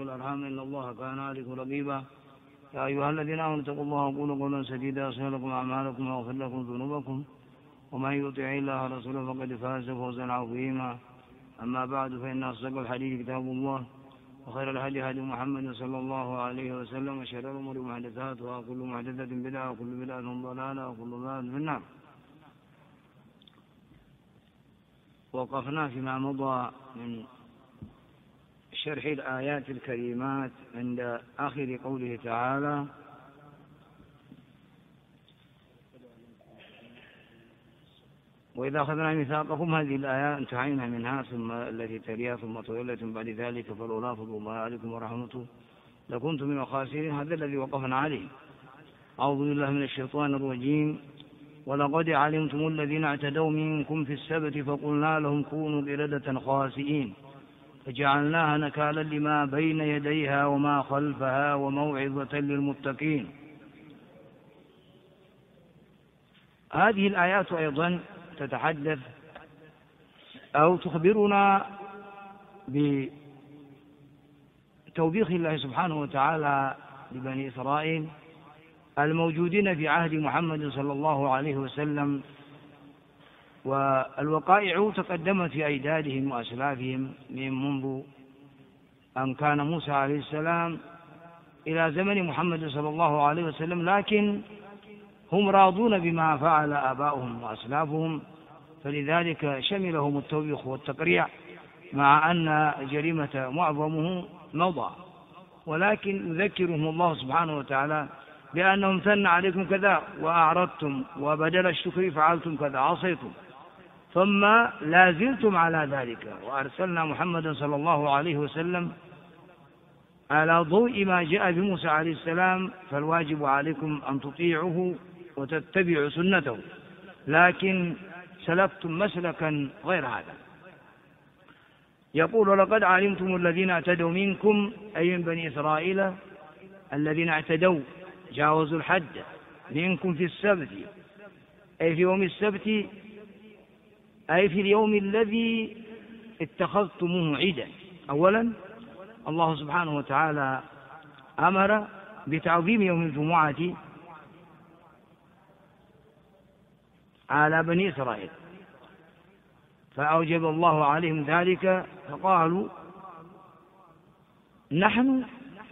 والأرحام إن الله كان عليكم رقيبا. يا أيها الذين آمنوا اتقوا الله وقولوا قولا سديدا يصلح لكم أعمالكم ويغفر لكم ذنوبكم ومن يطع الله ورسوله فقد فاز فوزا عظيما. أما بعد فإن أصدق الحديث كتاب الله وخير الهدي هدي محمد صلى الله عليه وسلم وشر الأمور محدثاتها وكل محدثة بدعة وكل بدعة ضلالة وكل ضلالة في النار. وقفنا فيما مضى من شرح الآيات الكريمات عند آخر قوله تعالى: وإذا أخذنا ميثاقكم. هذه الآية انتهينا منها، ثم التي تليها ثم تولت من بعد ذلك فلولا فضل الله عليكم ورحمته لكنتم من الخاسرين. هذا الذي وقفنا عليه. أعوذ بالله من الشيطان الرجيم. ولقد علمتم الذين اعتدوا منكم في السبت فقلنا لهم كونوا قردة خاسئين فجعلناها نكالا لما بين يديها وما خلفها وموعظة للمتقين. هذه الآيات أيضا تتحدث أو تخبرنا بتوبيخ الله سبحانه وتعالى لبني إسرائيل الموجودين في عهد محمد صلى الله عليه وسلم، والوقائع تقدمت في أجدادهم وأسلافهم من منذ أن كان موسى عليه السلام إلى زمن محمد صلى الله عليه وسلم، لكن هم راضون بما فعل آباؤهم وأسلافهم، فلذلك شملهم التوبيخ والتقريع مع أن جريمة معظمه مضى، ولكن يذكرهم الله سبحانه وتعالى بأنهم امتن عليكم كذا وأعرضتم وبدل الشكر فعلتم كذا عصيتم ثم لا زلتم على ذلك، وأرسلنا محمدا صلى الله عليه وسلم على ضوء ما جاء بموسى عليه السلام، فالواجب عليكم أن تطيعوه وتتبعوا سنته، لكن سلكتم مسلكا غير هذا. يقول: ولقد علمتم الذين اعتدوا منكم، أي من بني إسرائيل الذين اعتدوا جاوزوا الحد منكم في السبت، أي في يوم السبت، أي في اليوم الذي اتخذتموه عيدا. أولا الله سبحانه وتعالى أمر بتعظيم يوم الجمعة على بني إسرائيل، فأوجب الله عليهم ذلك، فقالوا نحن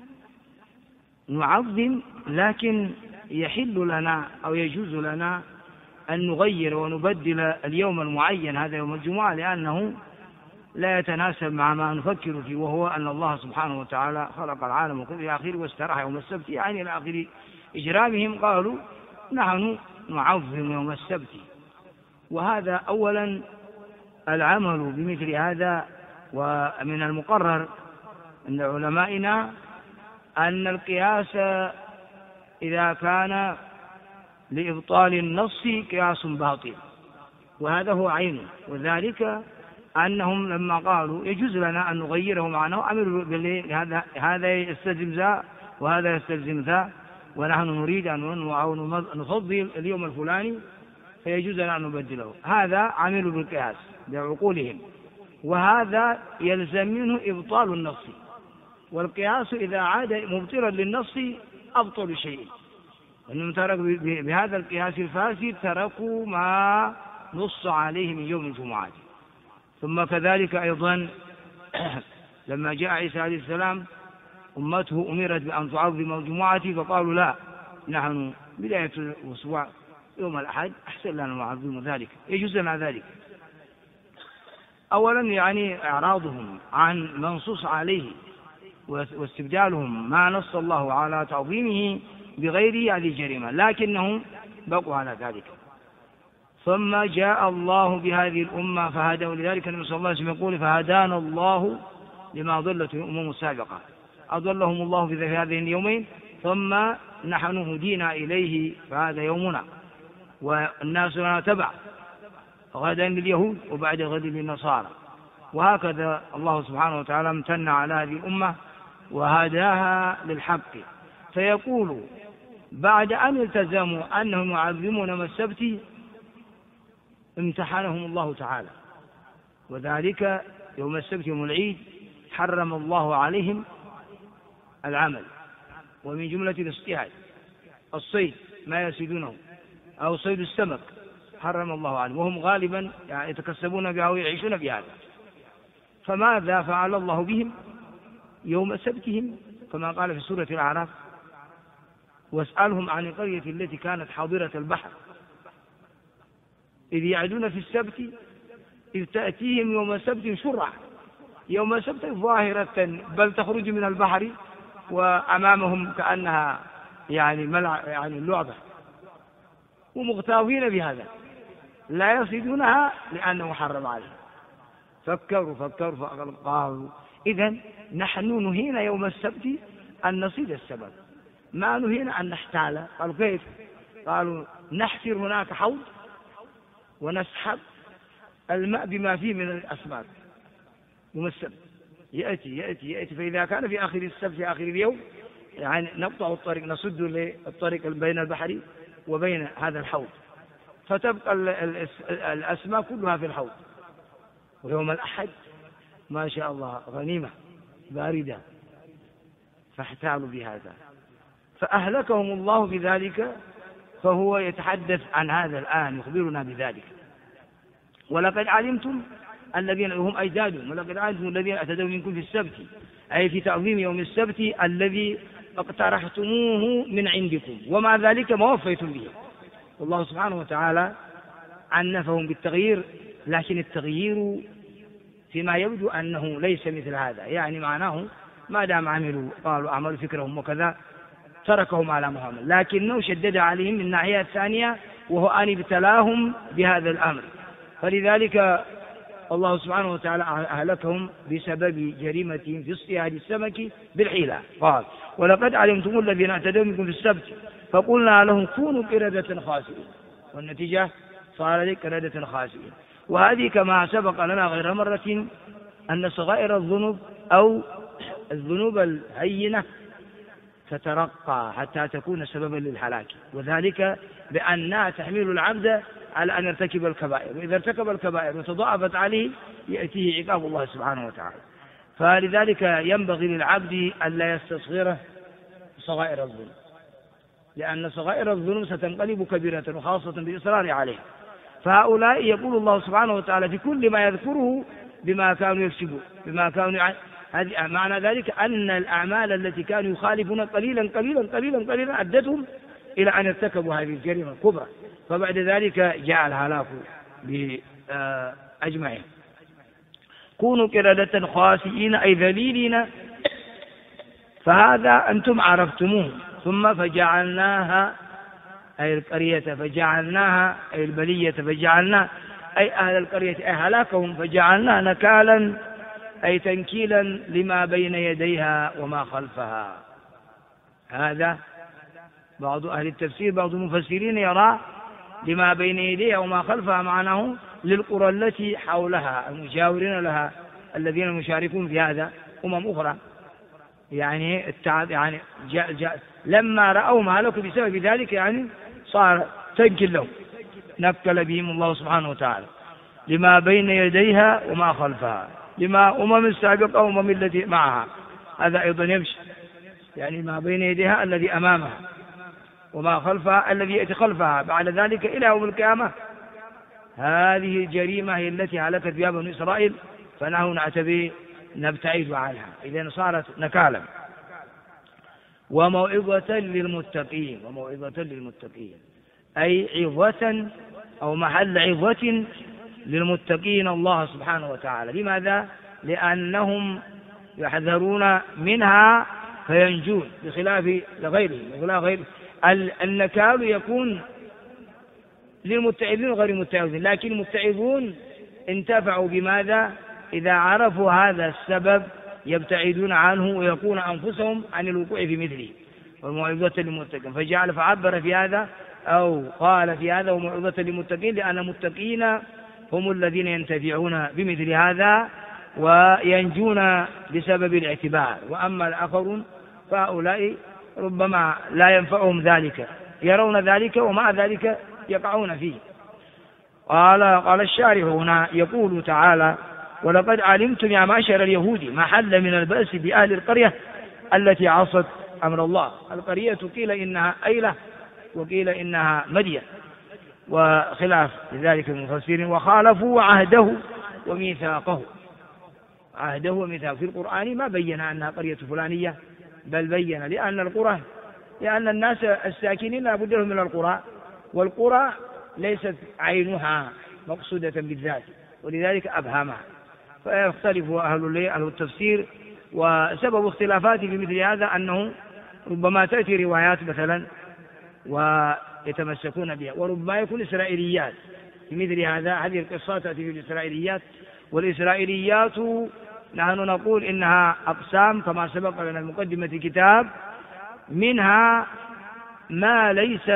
نعظم، لكن يحل لنا أو يجوز لنا أن نغير ونبدل اليوم المعين هذا يوم الجمعة، لأنه لا يتناسب مع ما نفكر فيه، وهو أن الله سبحانه وتعالى خلق العالم وكل إلى آخره واستراح يوم السبت، يعني إلى آخر إجرامهم قالوا نحن نعظم يوم السبت. وهذا أولا العمل بمثل هذا. ومن المقرر عند علمائنا أن القياس إذا كان لإبطال النص قياس باطل، وهذا هو عينه، وذلك أنهم لما قالوا يجوز لنا أن نغيره معناه أمر هذا يستلزم ذا وهذا يستلزم ذا، ونحن نريد أن نفضل اليوم الفلاني فيجوز لنا أن نبدله. هذا عملوا بالقياس بعقولهم، وهذا يلزم منه إبطال النص، والقياس إذا عاد مبطلا للنص أبطل شيء، وأنهم تركوا بهذا القياس الفاسد تركوا ما نص عليه من يوم الجمعة. ثم كذلك أيضا لما جاء عيسى عليه السلام أمته أمرت بأن تعظم الجمعة، فقالوا لا، نحن بداية الأسبوع يوم الأحد أحسن لنا نعظم ذلك، يجوز لنا ذلك. أولا يعني إعراضهم عن منصوص عليه واستبدالهم ما نص الله على تعظيمه بغير هذه الجريمة، لكنهم بقوا على ذلك. ثم جاء الله بهذه الأمة فهدى، ولذلك النبي صلى الله عليه وسلم يقول: فهدانا الله لما ضلت الأمم السابقة، أضلهم الله في هذين اليومين ثم نحن هدينا إليه فهذا يومنا، والناس لنا تبع، غدا لليهود وبعد غد للنصارى. وهكذا الله سبحانه وتعالى امتن على هذه الأمة وهداها للحق. فيقول بعد أن التزموا أنهم يعظمون يوم السبت امتحنهم الله تعالى، وذلك يوم السبت يوم العيد حرم الله عليهم العمل، ومن جملة الاصطياد الصيد ما يصيدونه أو صيد السمك حرم الله عنه، وهم غالبا يعني يتكسبون بها ويعيشون بهذا. فماذا فعل الله بهم يوم سبتهم؟ كما قال في سورة الأعراف: واسألهم عن القرية التي كانت حاضرة البحر إذ يعدون في السبت إذ تأتيهم يوم سبت شرعا، يوم سبت ظاهرة بل تخرج من البحر وأمامهم كأنها يعني لعبة، ومغتاظين بهذا لا يصيدونها لأنه حرم عليهم. فكروا فقالوا إذن نحن نهينا يوم السبت أن نصيد السمك، ما نهينا أن نحتال. قالوا كيف؟ قالوا نحفر هناك حوض ونسحب الماء بما فيه من الأسماك يوم السبت، يأتي فإذا كان في آخر السبت في آخر اليوم يعني نقطع الطريق، نصد للطريق بين البحر وبين هذا الحوض، فتبقى الأسماك كلها في الحوض. ويوم الأحد ما شاء الله غنيمة باردة، فاحتالوا بهذا فأهلكهم الله بذلك. فهو يتحدث عن هذا الآن، يخبرنا بذلك: ولقد علمتم الذين هم أجدادهم، ولقد علمتم الذين اعتدوا منكم في السبت، أي في تعظيم يوم السبت الذي اقترحتموه من عندكم، ومع ذلك ما وفيتم به. والله سبحانه وتعالى عنفهم بالتغيير، لكن التغيير فيما يبدو أنه ليس مثل هذا، يعني معناه ما دام عملوا قالوا أعملوا فكرهم وكذا تركهم على محمد، لكنه شدد عليهم من الناحية الثانية، وهو أن ابتلاهم بهذا الأمر. فلذلك الله سبحانه وتعالى أهلكهم بسبب جريمتهم في اصطياد السمك بالحيلة. قال: ولقد علمتم الذين اعتدوا منكم في السبت فقلنا لهم كونوا قردة خاسئين، والنتيجة صارت قردة خاسئين. وهذه كما سبق لنا غير مرة أن صغائر الذنوب أو الذنوب الهينة تترقى حتى تكون سببا للهلاك، وذلك بأنها تحمل العبد على أن يرتكب الكبائر، وإذا ارتكب الكبائر وتضاعفت عليه يأتيه عقاب الله سبحانه وتعالى. فلذلك ينبغي للعبد ألا يستصغر صغائر الذنوب، لأن صغائر الذنوب ستنقلب كبيرة، وخاصة بالإصرار عليها. فهؤلاء يقول الله سبحانه وتعالى في كل ما يذكره بما كانوا يكسبون، بما كانوا معنى ذلك أن الأعمال التي كانوا يخالفون قليلا قليلا قليلا قليلا أدتهم إلى أن ارتكبوا هذه الجريمة الكبرى، فبعد ذلك جاء الهلاك بأجمعين. كونوا قردة خاسئين أي ذليلين، فهذا أنتم عرفتموه. ثم فجعلناها أي القرية، فجعلناها أي البلية، فجعلنا أي أهل القرية أي هلاكهم، فجعلناها نكالا أي تنكيلا لما بين يديها وما خلفها. هذا بعض أهل التفسير، بعض المفسرين يرى لما بين يديها وما خلفها معناه للقرى التي حولها المجاورين لها الذين مشاركون في هذا أخرى، يعني جاء لما رأوا ما هلكوا بسبب ذلك يعني صار تنكل لهم، نكل بهم الله سبحانه وتعالى لما بين يديها وما خلفها، لما السابقة وأمم التي معها، هذا أيضا يمشي، يعني ما بين يديها الذي أمامها وما خلفها الذي يأتي خلفها بعد ذلك إلى يوم القيامة. هذه الجريمة هي التي هلكت بها بنو إسرائيل، فنحن نعتبر نبتعد عنها، إذن صارت نكالا. وموعظة للمتقين، وموعظة للمتقين أي عظة أو محل عظة للمتقين الله سبحانه وتعالى. لماذا؟ لأنهم يحذرون منها فينجون، بخلاف غيرهم. النكال يكون للمتعظين وغير المتعظين، لكن المتعظون انتفعوا بماذا؟ إذا عرفوا هذا السبب يبتعدون عنه ويكون أنفسهم عن الوقوع في مثله. والموعظة للمتقين فجعل فعبر في هذا أو قال في هذا وموعظة للمتقين، لأن المتقين هم الذين ينتفعون بمثل هذا وينجون بسبب الاعتبار، وأما الآخرون فهؤلاء ربما لا ينفعهم ذلك، يرون ذلك ومع ذلك يقعون فيه. قال الشارح هنا يقول تعالى: ولقد علمتم يا معشر اليهود ما حل من البأس بأهل القرية التي عصت أمر الله. القرية قيل إنها أيلة وقيل إنها مدين، وخلاف لذلك المفسرين. وخالفوا عهده وميثاقه. عهده وميثاقه في القرآن ما بين أنها قرية فلانية، بل بين لأن الناس الساكنين لا بد لهم من القرى، والقرى ليست عينها مقصودة بالذات، ولذلك أبهمها. فيختلف أهل التفسير. وسبب اختلافات في مثل هذا أنه ربما تأتي روايات مثلا ويتمسكون بها، وربما يكون إسرائيليات في مثل هذا. هذه القصة تأتي في الإسرائيليات، والإسرائيليات نحن نقول إنها أقسام كما سبق لنا المقدمة الكتاب، منها ما ليس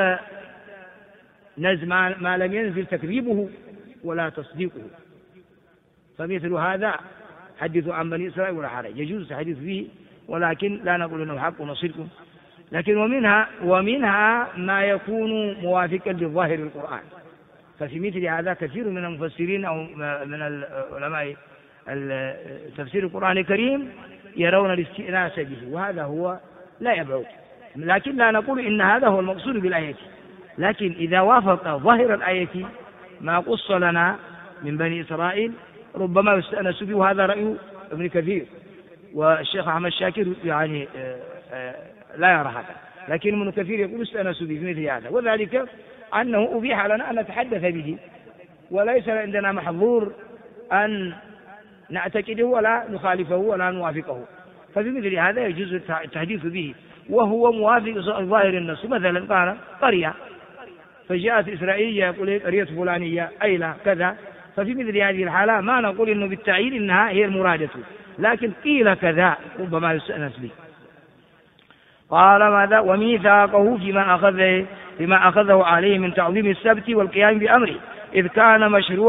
ما لم ينزل تكذيبه ولا تصديقه، فمثل هذا حدثوا عن بني إسرائيل ولا حرج، يجوز الحديث فيه، ولكن لا نقول إنه حق ونصدقه. لكن ومنها ما يكون موافقا لظاهر القرآن. ففي مثل هذا كثير من المفسرين أو من العلماء تفسير القرآن الكريم يرون الاستئناس به، وهذا هو لا يبعد. لكن لا نقول إن هذا هو المقصود بالآية، لكن إذا وافق ظاهر الآية ما قص لنا من بني إسرائيل ربما يستأنس به، وهذا رأي ابن كثير. والشيخ أحمد شاكر يعني لا يرى هذا، لكن ابن كثير يقول استأنس به في مثل هذا، وذلك أنه أبيح لنا أن نتحدث به، وليس عندنا محظور أن نعتقده ولا نخالفه ولا نوافقه. ففي مثل هذا يجوز التحديث به وهو موافق ظاهر النص. مثلا قال قرية، فجاءت إسرائيلية يقول قرية فلانية أيلة كذا، ففي مثل هذه الحالة ما نقول إنه بالتعيين إنها هي المرادة، لكن قيل كذا ربما يستأنس به. قال ماذا؟ وميثاقه فيما أخذه عليه من تعظيم السبت والقيام بأمره، إذ كان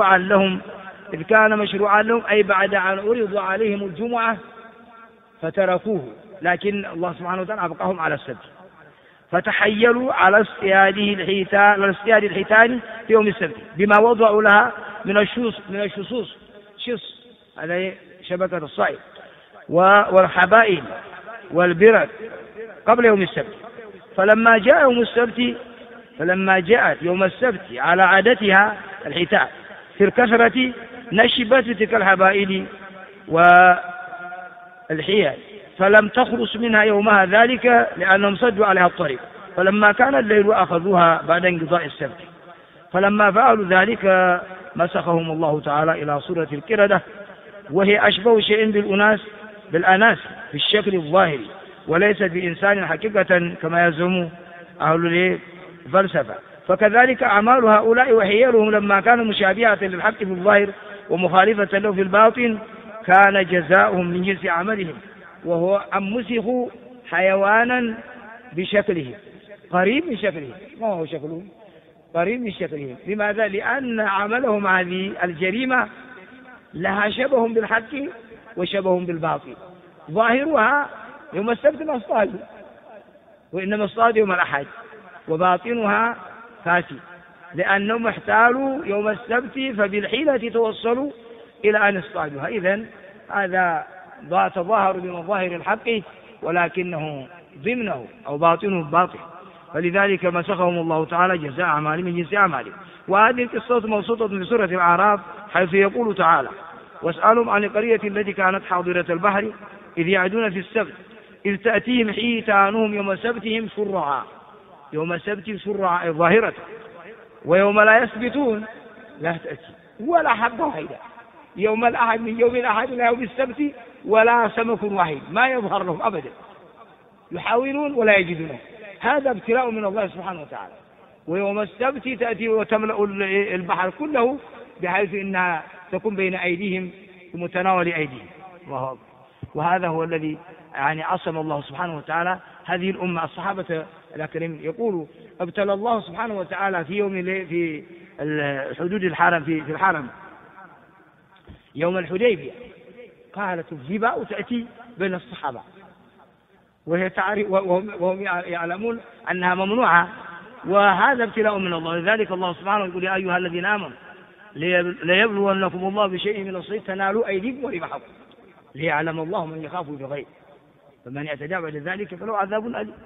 مشروعا لهم أي بعد أن عرض عليهم الجمعة فتركوه، لكن الله سبحانه وتعالى أبقاهم على السبت، فتحيلوا على اصطياد الحيتان في يوم السبت بما وضعوا لها من الشصوص، هذا شبكة الصيد، والحبائل والبرد قبل يوم السبت. فلما جاءت يوم السبت على عادتها الحيتان في الكثرة، نشبت تلك الحبائل والحيل، فلم تخلص منها يومها ذلك لأنهم صدوا عليها الطريق. فلما كان الليل أخذوها بعد انقضاء السبت، فلما فعلوا ذلك مسخهم الله تعالى إلى صورة القردة، وهي أشبه شيء بالأناس في الشكل الظاهري، وليست بإنسان حقيقة كما يزعم أهل الفلسفة. فكذلك أعمال هؤلاء وحيلهم لما كانوا مشابهة للحق في الظاهر ومخالفة له في الباطن، كان جزاؤهم من جنس عملهم، وهو أن مسخوا حيوانا بشكله قريب من شكله. ما هو شكله؟ قريب من شكله. لماذا؟ لأن عملهم هذه الجريمة لها شبه بالحق وشبه بالباطل. ظاهرها يوم السبت ما اصطادوا، وإنما اصطادوا يوم الأحد، وباطنها فاسد، لأنهم احتالوا يوم السبت فبالحيلة توصلوا إلى أن اصطادوها. إذن هذا تظاهر بمظاهر الحق، ولكنه ضمنه أو باطنه باطل، فلذلك مسخهم الله تعالى جزاء أعمالهم من جنس أعمالهم. وهذه القصة موصوفة في سورة الأعراف، حيث يقول تعالى: واسألهم عن القرية التي كانت حاضرة البحر إذ يعدون في السبت إذ تأتيهم حيتانهم يوم سبتهم شرعا. يوم سبت شرعا أي ظاهرة، ويوم لا يسبتون لا تأتي ولا حبة واحدة. يوم الأحد من يوم الأحد إلى يوم السبت ولا سمك واحد ما يظهر لهم أبدا، يحاولون ولا يجدونه. هذا ابتلاء من الله سبحانه وتعالى. ويوم السبت تأتي وتملأ البحر كله بحيث إنها تكون بين أيديهم ومتناول أيديهم. الله أكبر. وهذا هو الذي يعني عصم الله سبحانه وتعالى هذه الأمة. الصحابة الأكرم يقول: ابتلى الله سبحانه وتعالى في يوم في حدود الحرم في الحرم يوم الحديبية، قالت الظباء تأتي بين الصحابة وهي تعرف وهم يعلمون أنها ممنوعة، وهذا ابتلاء من الله. لذلك الله سبحانه يقول: يا أيها الذين آمنوا ليبلونكم الله بشيء من الصيد تنالوا أيديكم ورماحكم ليعلم الله من يخاف بالغيب. فمن اعتدى بعد ذلك فله عذاب أليم.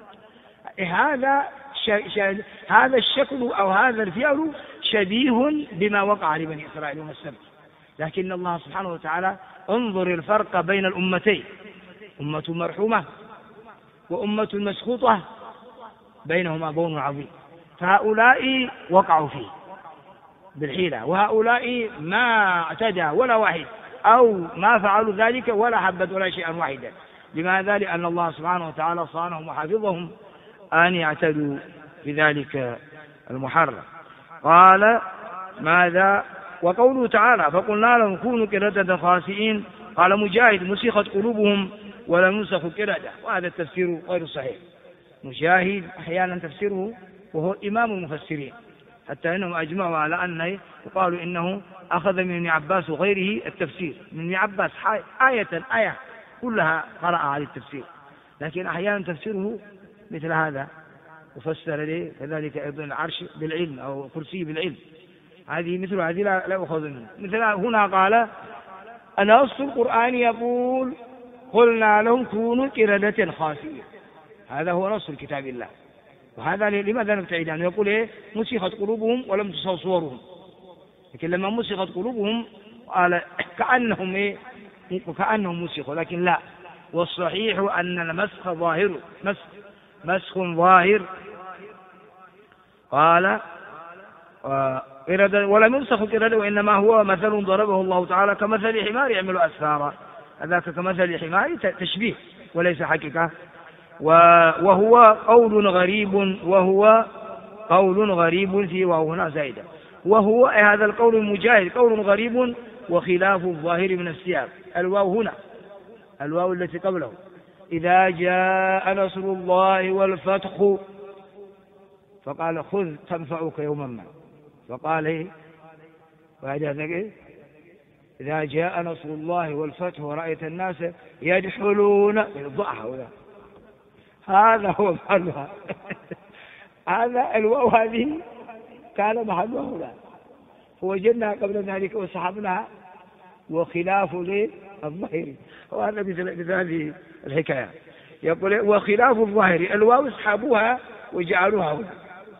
هذا الشكل أو هذا الفعل شبيه بما وقع لبني إسرائيل يوم السبت، لكن الله سبحانه وتعالى انظر الفرق بين الأمتين، أمة مرحومة وأمة مسخوطة بينهما بون عظيم، فهؤلاء وقعوا فيه بالحيلة، وهؤلاء ما اعتدى ولا واحد أو ما فعلوا ذلك ولا حبت ولا شيئا واحدا. لماذا؟ لأن الله سبحانه وتعالى صانهم وحفظهم أن يعتدوا بذلك المحرم. قال ماذا؟ وقوله تعالى فقلنا لهم كونوا قردة خاسئين. قال مجاهد مسخت قلوبهم ولم ينسخ قردة، وهذا التفسير غير صحيح. مجاهد أحيانا تفسيره وهو إمام المفسرين، حتى إنهم أجمعوا على أنه وقالوا إنه أخذ من ابن عباس وغيره التفسير، من ابن عباس آية كلها قرأ على التفسير، لكن أحيانا تفسيره مثل هذا وفسر له كذلك أيضا العرش بالعلم أو الكرسي بالعلم، هذه مثل هذه لا يؤخذ منه. مثل هنا قال نص القرآن يقول قلنا لهم كونوا قردة خاسئين، هذا هو نص الكتاب الله. وهذا لماذا نبتعد عنه؟ يقول إيه؟ مسخت قلوبهم ولم تصل صورهم، لكن لما مسخت قلوبهم قال كأنهم إيه؟ كأنهم مسخوا، لكن لا، والصحيح أن المسخ ظاهر، مسخ ظاهر. قال ولم يمسخ قردة وإنما هو مثل ضربه الله تعالى كمثل حمار يعمل أسفارا، هذاك كمثل حمار تشبيه وليس حقيقة. وهو قول غريب فيه وهنا زائدة، وهو هذا القول المجاهد قول غريب وخلاف الظاهر من السياق. الواو هنا الواو التي قبله إذا جاء نصر الله والفتح، فقال خذ تنفعك يوما ما، فقال إيه بعد ذلك إذا جاء نصر الله والفتح ورأيت الناس يدخلون ضعها، هذا هو محلها هذا الواو هذه كان محلها هنا، ووجدناها قبل ذلك وسحبناها وخلاف الظاهر، وهذا مثل هذه الحكاية. يقول وخلاف الظاهر الواو اسحبوها وجعلوها هنا،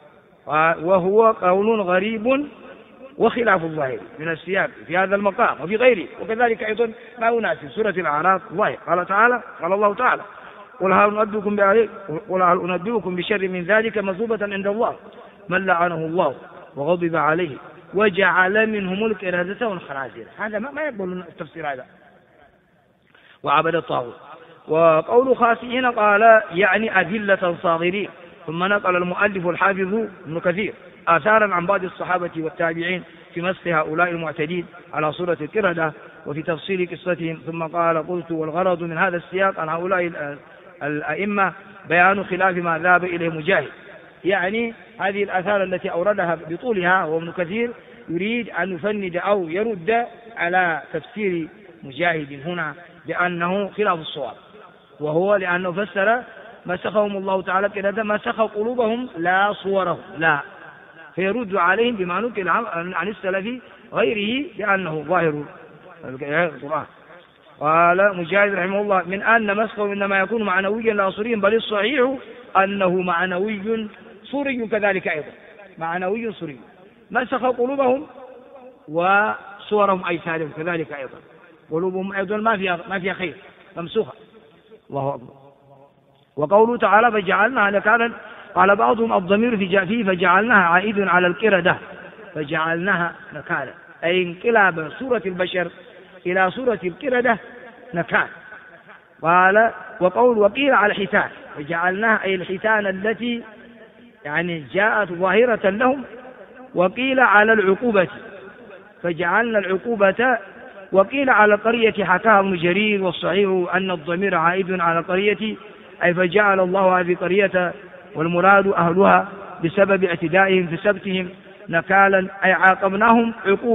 وهو قول غريب وخلاف الظاهر من السياق في هذا المقام وفي غيره. وكذلك أيضا ما يناسب سورة الأعراف ظاهر، قال الله تعالى قل هل أنبئكم بشر من ذلك مثوبة عند الله من لعنه الله وغضب عليه وجعل منهم القردة والخنازير. هذا ما يقبل التفسير هذا، وعبد الطاغوت. وقول خاسئين قال يعني أذلة صاغرين. ثم نقل المؤلف الحافظ ابن كثير آثارا عن بعض الصحابة والتابعين في مسخ هؤلاء المعتدين على صورة القردة وفي تفصيل قصتهم. ثم قال قلت والغرض من هذا السياق عن هؤلاء الأئمة بيان خلاف ما ذهب إليه مجاهد، يعني هذه الآثار التي أوردها بطولها وابن كثير يريد أن يفند أو يرد على تفسير مجاهد هنا بأنه خلاف الصواب، وهو لأنه فسر مسخهم الله تعالى قردة مسخ قلوبهم لا صورهم، لا، فيرد عليهم بما نقل عن السلف غيره بأنه ظاهر القرآن. قال مجاهد رحمه الله من أن مسخه إنما يكون معنويا لا صوريا، بل الصحيح أنه معنوي صوري كذلك أيضا، معنوي صوري، مسخ قلوبهم وصورهم أجسادهم كذلك أيضا، قلوبهم أيضا ما فيها خير ممسوخة. الله أكبر. وقوله تعالى فجعلناها نكالا، قال بعضهم الضمير فيه فجعلناها عائد على القردة، فجعلناها نكالا أي انقلاب صورة البشر إلى صورة القردة نكال. قال وقيل على الحيتان، فجعلناها أي الحيتان التي يعني جاءت ظاهرة لهم، وقيل على العقوبة فجعلنا العقوبة، وقيل على القرية حكاها ابن جرير، والصحيح أن الضمير عائد على القرية أي فجعل الله هذه القرية والمراد أهلها بسبب اعتدائهم في سبتهم نكالا أي عاقبناهم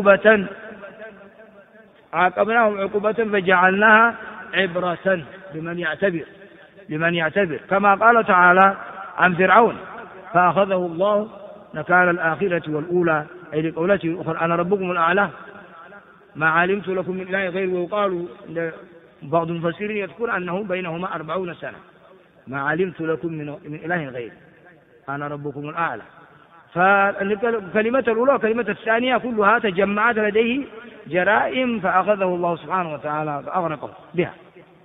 عقوبة فجعلناها عبرة لمن يعتبر كما قال تعالى عن فرعون فأخذه الله نكال الآخرة والأولى، أي لقولته الأخرى أنا ربكم الأعلى ما علمت لكم من إله غيره. وقالوا بعض المفسرين يذكر أنه بينهما 40 سنة. ما علمت لكم من إله غيري أنا ربكم الأعلى. فالكلمة الأولى والكلمة الثانية كلها تجمعت لديه جرائم فأخذه الله سبحانه وتعالى فأغرقه بها.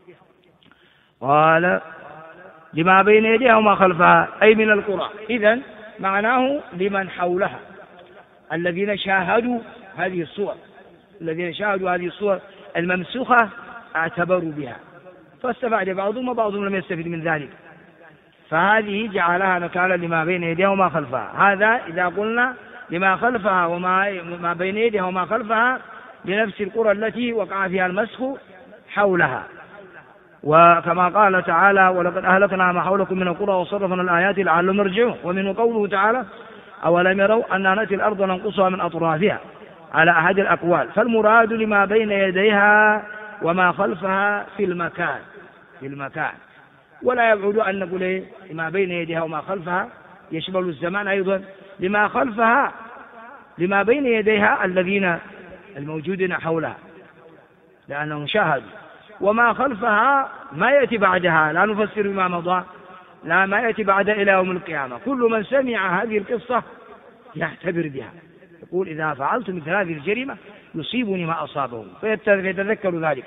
قال لما بين يديها وما خلفها أي من القرى. إذن معناه لمن حولها الذين شاهدوا هذه الصور، الذين شاهدوا هذه الصور الممسوخة اعتبروا بها فاستفاد بعضهم وبعضهم لم يستفد من ذلك، فهذه جعلها نكالا لما بين يديها وما خلفها. هذا إذا قلنا لما خلفها وما بين يديها وما خلفها لنفس القرى التي وقع فيها المسخ حولها. وكما قال تعالى ولقد أهلكنا ما حولكم من القرى وصرفنا الآيات لعلهم يرجعون. ومن قوله تعالى أولم يروا أننا نأتي الأرض ننقصها من أطرافها على أحد الأقوال. فالمراد لما بين يديها وما خلفها في المكان ولا يبعد أن نقول لما بين يديها وما خلفها يشمل الزمان أيضا. لما خلفها لما بين يديها الذين الموجودين حولها لأنهم شاهدوا، وما خلفها ما يأتي بعدها لا نفسر بما مضى، لا ما يأتي بعد إلى يوم القيامة. كل من سمع هذه القصة يعتبر بها، يقول إذا فعلت مثل هذه الجريمة يصيبني ما أصابهم فيتذكر ذلك.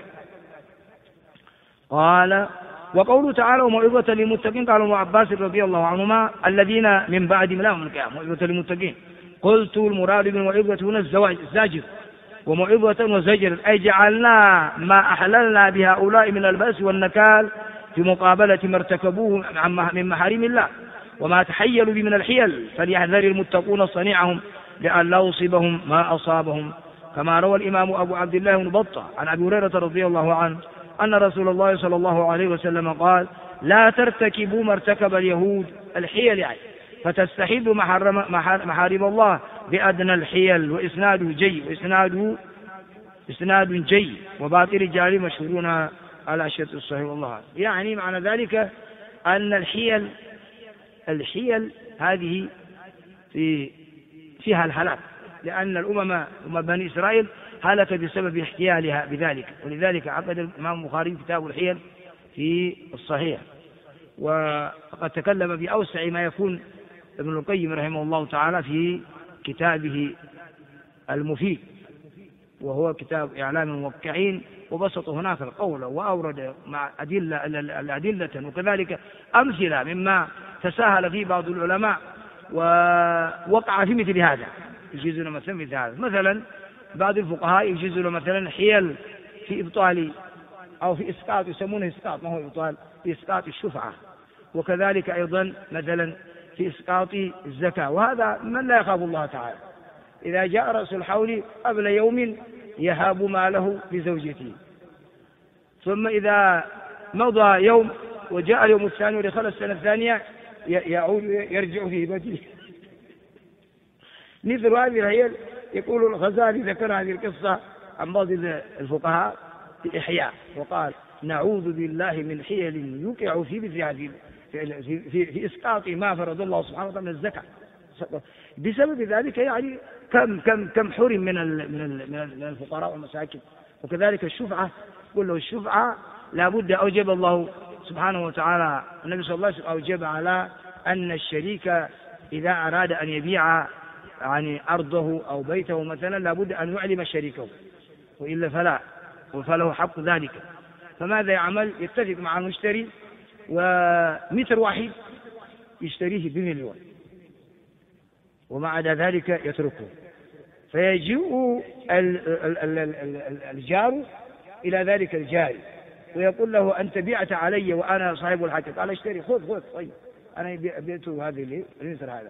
قال وقوله تعالى وموعظة للمتقين. قال ابن عباس رضي الله عنهما الذين من بعد من يوم القيامة موعظة للمتقين. قلت المراد بالموعظة هنا الزاجر وموعظة وزجر أي جعلنا ما أحللنا بهؤلاء من البأس والنكال في مقابلة ما ارتكبوه من محارم الله وما تحيلوا به من الحيل، فليحذر المتقون صنيعهم لأن لا يصيبهم ما أصابهم. كما روى الإمام أبو عبد الله بن بطة عن أبي هريرة رضي الله عنه أن رسول الله صلى الله عليه وسلم قال لا ترتكبوا ما ارتكب اليهود الحيل يعني فتستحلوا محارم الله بأدنى الحيل. وإسناد جي وباقي رجال مشهورون على الشرط الصحيح والله. يعني معنى ذلك أن الحيل هذه فيها الهلاك، لأن الأمم بني إسرائيل هلك بسبب احتيالها بذلك، ولذلك عقد الإمام البخاري كتاب الحيل في الصحيح. وقد تكلم بأوسع ما يكون ابن القيم رحمه الله تعالى في كتابه المفيد وهو كتاب إعلام الموقعين، وبسط هناك القول وأورد مع أدلة وكذلك أمثلة مما تساهل فيه بعض العلماء ووقع في مثل هذا، يجيزون مثل هذا. مثلا بعض الفقهاء يجيزون مثلا حيل في إبطال أو في إسقاط، يسمونه إسقاط ما هو إبطال، في إسقاط الشفعة، وكذلك أيضا مثلا في إسقاط الزكاة. وهذا من لا يخاف الله تعالى إذا جاء رأس الحول قبل يوم يهاب ماله لزوجته، ثم إذا مضى يوم وجاء اليوم الثاني ودخل السنة الثانية يعود يرجع في هبته. مثل هذه الحيل يقول الغزالي ذكر هذه القصة عن بعض الفقهاء في إحياء وقال نعوذ بالله من حيل يوقع في مثل هذه في إسقاط ما فرض الله سبحانه وتعالى من الزكاة. بسبب ذلك يعني كم حرم من الفقراء والمساكين. وكذلك الشفعة، قل له الشفعة لابد أوجب الله سبحانه وتعالى، النبي صلى الله عليه وسلم أوجب على أن الشريك إذا أراد أن يبيع يعني أرضه أو بيته مثلا لابد أن يعلم شريكه، وإلا فله حق ذلك. فماذا يعمل؟ يتفق مع المشتري ومتر واحد يشتريه ب1,000,000 وما عدا ذلك يتركه، فيجيء الجار إلى ذلك الجاري ويقول له أنت بعت علي وأنا صاحب الحق، قال اشتري خذ طيب أنا بيته هذه المتر هذا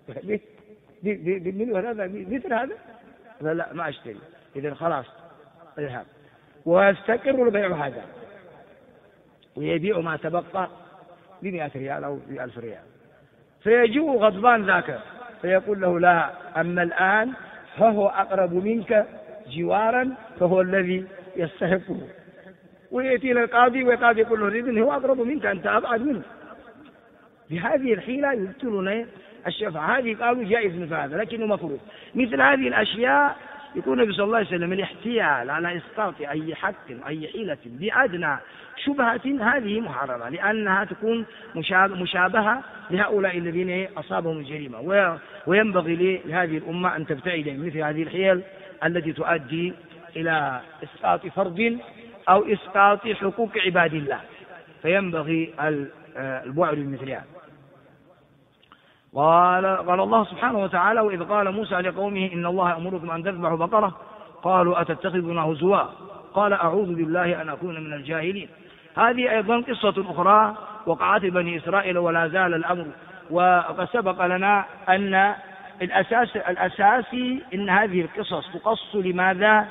هذا مثل هذا لا ما أشتري، إذن خلاص اذهب. ويستقر البيع هذا ويبيع ما تبقى ب100 ريال أو ب1000 ريال، فيجيء غضبان ذاك فيقول له لا، أما الآن فهو أقرب منك جوارا فهو الذي يستحقه، ويأتي إلى القاضي والقاضي يقول له إذن هو أقرب منك أنت أبعد منه. بهذه الحيلة يبطلون الشفعة. هذه قالوا جائز مثل هذا لكنه مكروه. مثل هذه الأشياء يقول النبي صلى الله عليه وسلم الاحتيال على إسقاط أي حق أي حيلة بأدنى شبهة هذه محرمة، لأنها تكون مشابهة لهؤلاء الذين أصابهم الجريمة، وينبغي لهذه الأمة أن تبتعد من مثل هذه الحيل التي تؤدي إلى إسقاط فرض أو إسقاط حقوق عباد الله، فينبغي البعد من مثلها. قال الله سبحانه وتعالى: وإذ قال موسى لقومه إن الله يأمركم أن تذبحوا بقرة قالوا أتتخذنا هزوا قال أعوذ بالله أن أكون من الجاهلين. هذه أيضا قصة أخرى وقعت بني إسرائيل ولا زال الأمر، وقد سبق لنا أن الأساسي إن هذه القصص تقص لماذا؟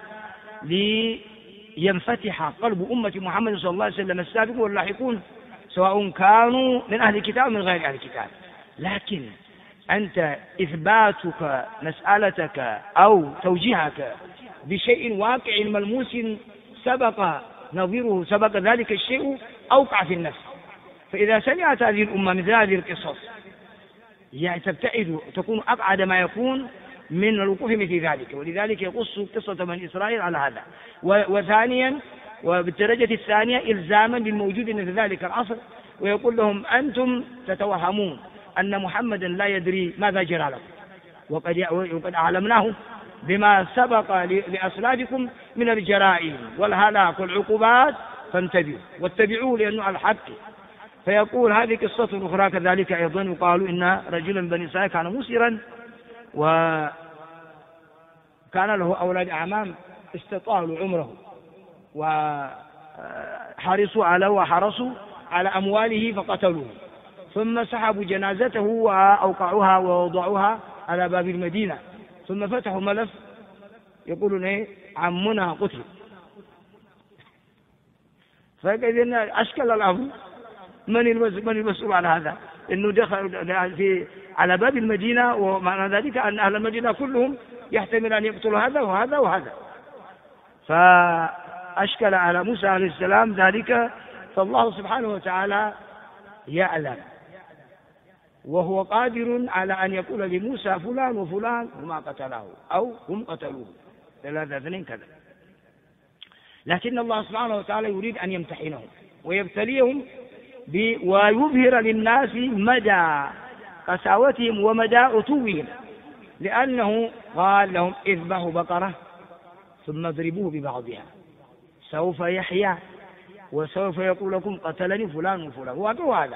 لينفتح قلب أمة محمد صلى الله عليه وسلم السابقون واللاحقون، سواء كانوا من أهل الكتاب أو من غير أهل الكتاب. لكن أنت إثباتك مسألتك أو توجيهك بشيء واقع ملموس سبق نظيره، سبق ذلك الشيء أوقع في النفس، فإذا سمعت هذه الأمة مثل هذه القصص يعني تبتعد، تكون أبعد ما يكون من الوقوف مثل ذلك. ولذلك يقص قصة بني إسرائيل على هذا. وثانيا وبالدرجة الثانية إلزاما للموجود في ذلك العصر، ويقول لهم أنتم تتوهمون أن محمدا لا يدري ماذا جرى لكم، وقد أعلمناه بما سبق لأسلافكم من الجرائم والهلاك والعقوبات، فانتبهوا واتبعوه لأنه على الحق. فيقول هذه قصة أخرى كذلك أيضا، وقالوا إن رجلا بني إسرائيل كان مسرا وكان له أولاد أعمام استطالوا عمره وحرصوا على أمواله فقتلوه، ثم سحبوا جنازته وأوقعوها ووضعوها على باب المدينة، ثم فتحوا ملف يقولون عمنا قتل. فإذن أشكل الأمر، من المسؤول على هذا؟ إنه دخل على باب المدينة، ومعنى ذلك أن أهل المدينة كلهم يحتمل أن يقتلوا هذا وهذا وهذا. فأشكل على موسى عليه السلام ذلك، فالله سبحانه وتعالى يعلم وهو قادر على أن يقول لموسى فلان وفلان هما قتلاه أو هم قتلوه، ثلاثة اثنين كذا. لكن الله سبحانه وتعالى يريد أن يمتحنهم ويبتليهم ويظهر للناس مدى قساوتهم ومدى عتوهم، لأنه قال لهم اذبحوا بقرة ثم اضربوه ببعضها سوف يحيا وسوف يقول لكم قتلني فلان وفلان وهذا.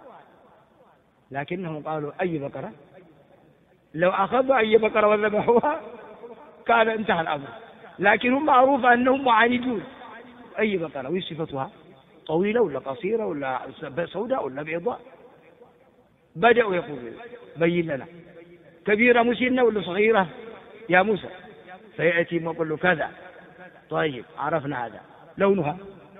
لكنهم قالوا أي بقرة؟ لو أخذوا أي بقرة وذبحوها كان انتهى الأمر، لكن هم معروف أنهم معاندون. أي بقرة؟ وش صفتها؟ طويلة ولا قصيرة ولا سوداء ولا بيضاء؟ بدأوا يقولوا بين لنا، كبيرة مسنة ولا صغيرة يا موسى؟ فيأتي ويقول له كذا. طيب عرفنا هذا، لونها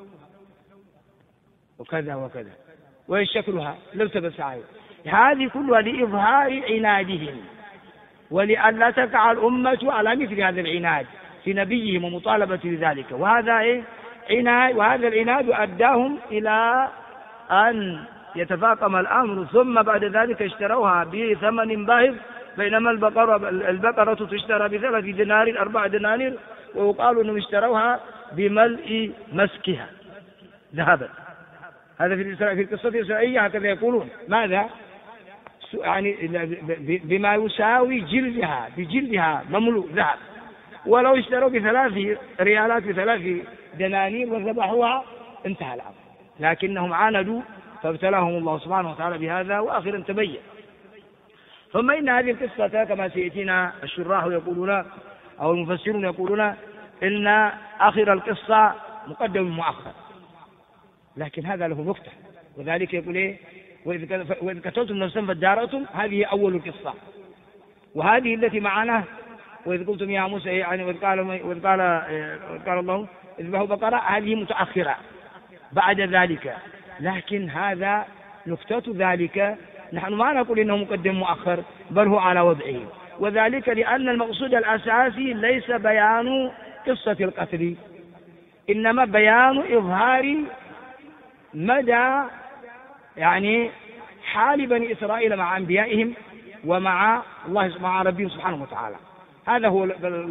وكذا وكذا، وإيش شكلها؟ لو تبس عين. هذه كلها لإظهار عنادهم ولئلا تقع الأمة على مثل هذا العناد في نبيهم ومطالبة ذلك. وهذا عناد، وهذا العناد أداهم إلى أن يتفاقم الأمر، ثم بعد ذلك اشتروها بثمن باهظ، بينما البقرة تشترى ب3 دنانير 4 دنانير، وقالوا أنهم اشتروها بملء مسكها ذهبا. هذا في القصة الإسرائيلية هكذا يقولون. ماذا؟ يعني بما يساوي جلدها، بجلدها مملوء ذهب. ولو اشتروا ب3 ريالات ب3 دنانير وذبحوها انتهى الأمر، لكنهم عاندوا فابتلاهم الله سبحانه وتعالى بهذا، وآخرا تبين. ثم إن هذه القصة كما سيأتينا الشراح يقولون أو المفسرون يقولون إن آخر القصة مقدم مؤخر، لكن هذا له نكتة، وذلك يقول وإذ قتلتم نفسا فادارأتم، هذه أول القصة، وهذه التي معنا وإذ قلتم يا موسى يعني وإذ قال الله اذبحوا بقرة، هذه متأخرة بعد ذلك. لكن هذا نكتة ذلك، نحن ما نقول إنه مقدم مؤخر، بل هو على وضعه، وذلك لأن المقصود الأساسي ليس بيان قصة القتل، إنما بيان إظهار مدى يعني حال بني إسرائيل مع أنبيائهم ومع الله مع ربهم سبحانه وتعالى. هذا هو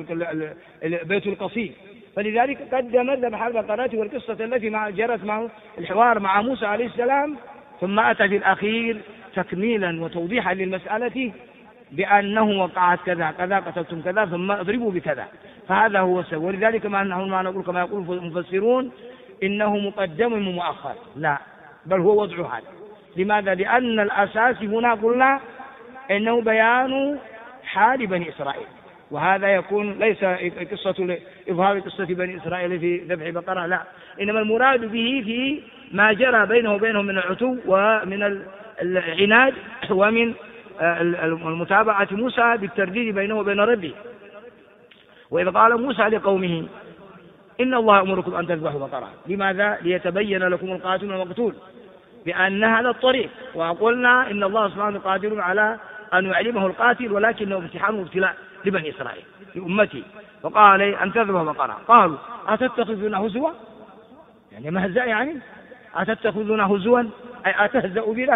البيت القصيد. فلذلك قدم ذبح البقرة والقصة التي جرت معه الحوار مع موسى عليه السلام، ثم أتى في الأخير تكميلا وتوضيحا للمسألة بأنه وقعت كذا كذا قتلتم كذا ثم اضربوا بكذا. فهذا هو السبب. ولذلك ما نقول كما يقول المفسرون إنه مقدم ومؤخر، لا، بل هو وضع هذا. لماذا؟ لأن الأساس هنا قلنا إنه بيان حال بني إسرائيل، وهذا يكون ليس قصة إظهار قصة بني إسرائيل في ذبح بقرة، لا، إنما المراد به في ما جرى بينه وبينهم من العتو ومن العناد ومن المتابعة موسى بالترديد بينه وبين ربه. وإذ قال موسى لقومه إن الله أمركم أن تذبحوا بقرة. لماذا؟ ليتبين لكم القاتل والمقتول بأن هذا الطريق. وقلنا إن الله سبحانه قادر على أن يعلمه القاتل، ولكنه امتحان وابتلاء لبني إسرائيل لأمتي. فقال أن تذبحوا بقرة. قالوا أتتخذون هزوا، يعني مهزأ، يعني أتتخذون هزوا أي أتهزأ بنا.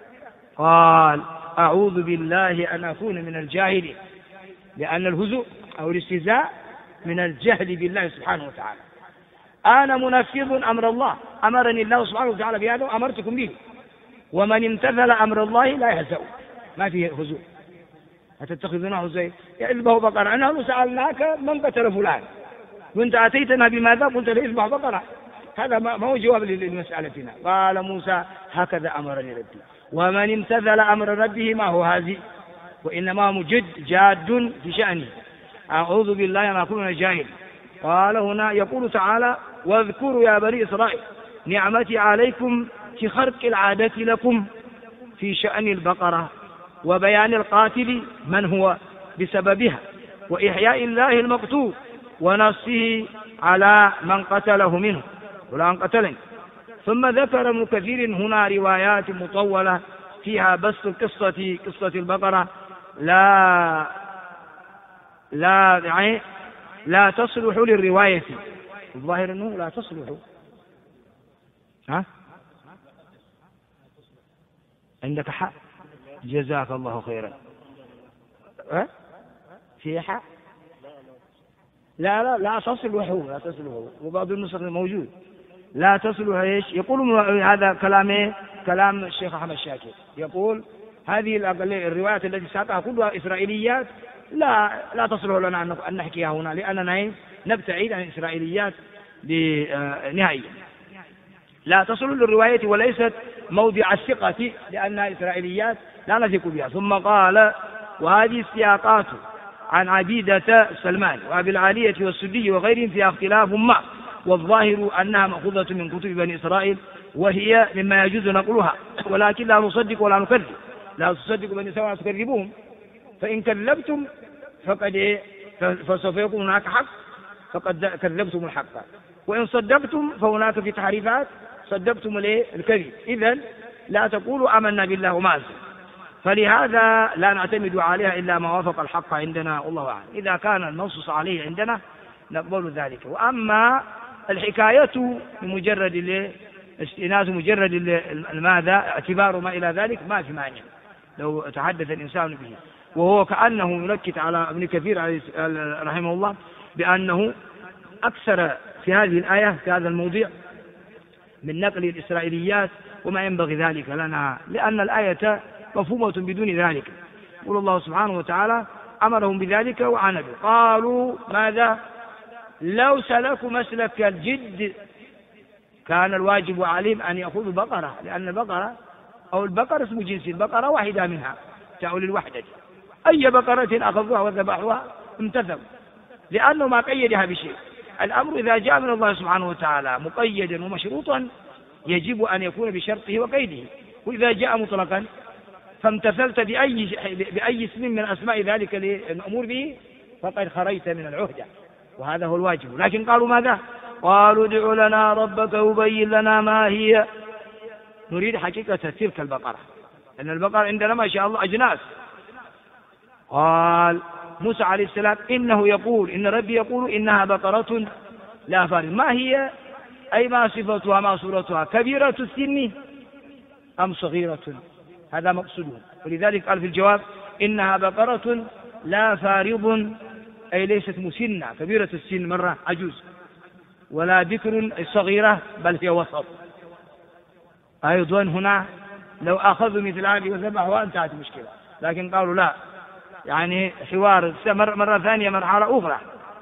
قال أعوذ بالله أن أكون من الجاهلين، لأن الهزوء أو الاستهزاء من الجهل بالله سبحانه وتعالى. أنا منفذ أمر الله، أمرني الله سبحانه وتعالى بهذا وأمرتكم به، ومن امتثل أمر الله لا يهزأ، ما فيه هزوء. أتتخذون هزوا يذبحوا بقرة. نحن سألناك من قتل فلان، وأنت أتيتنا بماذا؟ قلت ليذبح بقرة. هذا ما هو جواب لمسألتنا. قال موسى هكذا أمرني ربي، ومن امتثل أمر ربه ما هو هذه، وإنما مجد جاد في شأنه. أعوذ بالله أن أكون من الجاهل. قال هنا يقول تعالى واذكروا يا بني إسرائيل نعمتي عليكم في خرق العادة لكم في شأن البقرة، وبيان القاتل من هو بسببها، وإحياء الله المقتول ونصه على من قتله منه ولا من قتله. ثم ذكر ابن كثير هنا روايات مطولة فيها بس قصة البقرة لا تصلح للرواية. الظاهر أنه لا تصلح. عندك حق، جزاك الله خيرا. في حق؟ لا تصلح، وبعض النسخ موجود لا تصلح. ايش يقول هذا؟ كلام الشيخ أحمد شاكر، يقول هذه الروايات التي ساقها كلها إسرائيليات لا تصلح لنا أن نحكيها هنا، لأننا نبتعد عن الإسرائيليات نهائيا. لا تصل للرواية وليست موضع الثقة، لأنها إسرائيليات لا نثق بها. ثم قال وهذه السياقات عن عبيدة سلمان وأبي العالية والسدي وغيرهم فيها اختلاف ما، والظاهر أنها مأخوذة من كتب بني إسرائيل، وهي مما يجوز نقلها، ولكن لا نصدق ولا نكذب. لا تصدق بني إسرائيل ولا تكذبوهم، فإن كذبتم فسوف يكون هناك حق، فقد كذبتم الحق، وإن صدقتم فهناك في تحريفات صدقتم الكذب. إذن لا تقولوا آمنا بالله وما أنزل. فلهذا لا نعتمد عليها إلا ما وافق الحق عندنا، والله أعلم. إذا كان المنصوص عليه عندنا نقبل ذلك. وأما الحكاية بمجرد استئناس مجرد ماذا اعتبار ما إلى ذلك ما في مانع لو تحدث الإنسان به، وهو كأنه ينكت على ابن كثير رحمه الله بأنه أكثر في هذه الآية في هذا الموضع من نقل الإسرائيليات، وما ينبغي ذلك لنا، لأن الآية مفهومة بدون ذلك. يقول الله سبحانه وتعالى أمرهم بذلك وعنبوا. قالوا ماذا؟ لو سلكوا مسلك الجد كان الواجب عليهم أن يأخذوا بقرة، لأن البقرة أو البقر اسم جنس، البقرة واحدة منها تعول الوحدة، أي بقرة أخذوها وذبحوها امتثلوا، لأنه ما قيدها بشيء. الأمر إذا جاء من الله سبحانه وتعالى مقيدا ومشروطا يجب أن يكون بشرطه وقيده، وإذا جاء مطلقا فامتثلت بأي اسم من أسماء ذلك المأمور به فقد خرجت من العهدة، وهذا هو الواجب. لكن قالوا ماذا؟ قالوا ادع لنا ربك يبين لنا ما هي. نريد حقيقة تلك البقرة، لأن البقرة عندنا ما شاء الله أجناس. قال موسى عليه السلام إنه يقول إن ربي يقول إنها بقرة لا فارغ. ما هي؟ أي ما صفتها، ما صورتها، كبيرة السن أم صغيرة؟ هذا مقصوده. ولذلك قال في الجواب إنها بقرة لا فارض أي ليست مسنة كبيرة السن مرة عجوز، ولا بكر صغيرة بل هي وسط. أيضا هنا لو أخذوا مثل هذه وذبحوا انتهت المشكلة، لكن قالوا لا، يعني حوار مرة ثانية مرحلة أخرى.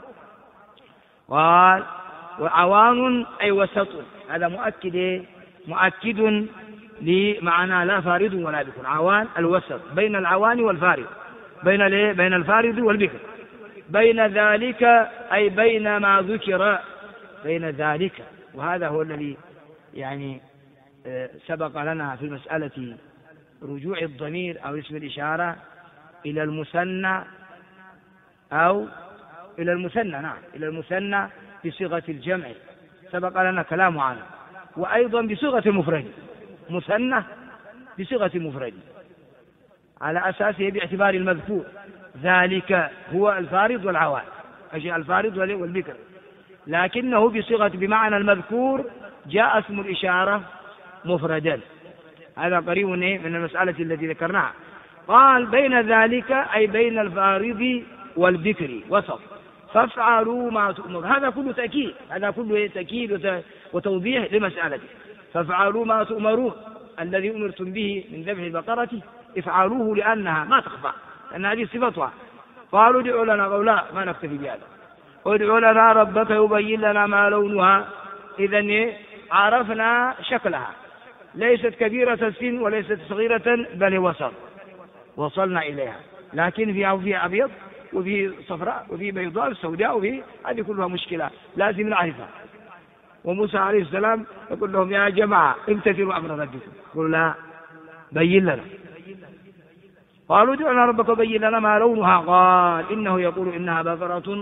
قال وعوان أي وسط، هذا مؤكد لمعنى لا فارض ولا بكر. عوان الوسط بين العوان والفارض، بين الفارض والبكر، بين ذلك أي بين ما ذكر، بين ذلك. وهذا هو الذي يعني سبق لنا في مسألة رجوع الضمير أو اسم الإشارة إلى المثنى أو إلى المثنى، نعم إلى المثنى بصيغة الجمع، سبق لنا كلام عنه. وأيضا بصيغة المفرد، مثنى بصيغة المفرد على أساسه باعتبار المذكور، ذلك هو الفارض والعوان، أجي الفارض والبكر، لكنه بصيغة بمعنى المذكور جاء اسم الإشارة مفردا. هذا قريب من المسألة التي ذكرناها. قال بين ذلك أي بين الفارض والبكر وسط، فافعلوا ما تؤمر. هذا كله تأكيد، هذا كله تأكيد وتوضيح لمسألته. فافعلوا ما تؤمرون، الذي أمرتم به من ذبح البقرة افعلوه لأنها ما تخفى، لأن هذه صفتها. قالوا ادعوا لنا، قالوا لا ما نكتفي بهذا، ادعوا لنا ربك يبين لنا ما لونها. إذن عرفنا شكلها، ليست كبيرة السن وليست صغيرة بل وسط، وصلنا إليها. لكن فيها أبيض وفي صفراء وفي بيضاء سوداء وفي هذه كلها مشكلة لازم نعرفها. وموسى عليه السلام يقول لهم يا جماعة امتثلوا أمر ربكم، قل لا بين لنا. قالوا ادعوا لنا ربك بين لنا ما لونها. قال إنه يقول إنها بقرة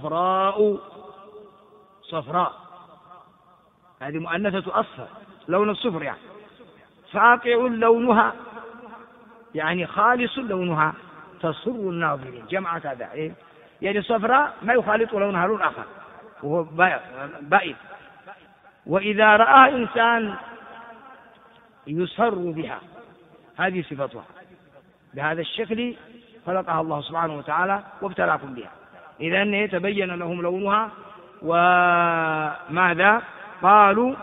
صفراء، هذه مؤنثة أصفر، لون الصفر يعني، فاقع لونها يعني خالص لونها، تسر الناظرين. جمع هذا يعني صفراء ما يخالط لونها لون آخر وهو بائد. وإذا رأى إنسان يسر بها، هذه صفتها، بهذا الشكل خلقها الله سبحانه وتعالى وابتلاكم بها. إذن تبين لهم لونها. وماذا قالوا؟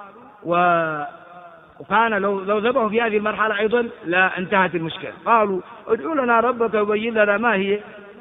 وكان لو ذبحوا في هذه المرحلة أيضا لا انتهت المشكلة. قالوا ادعوا لنا ربك يبين لنا ما هي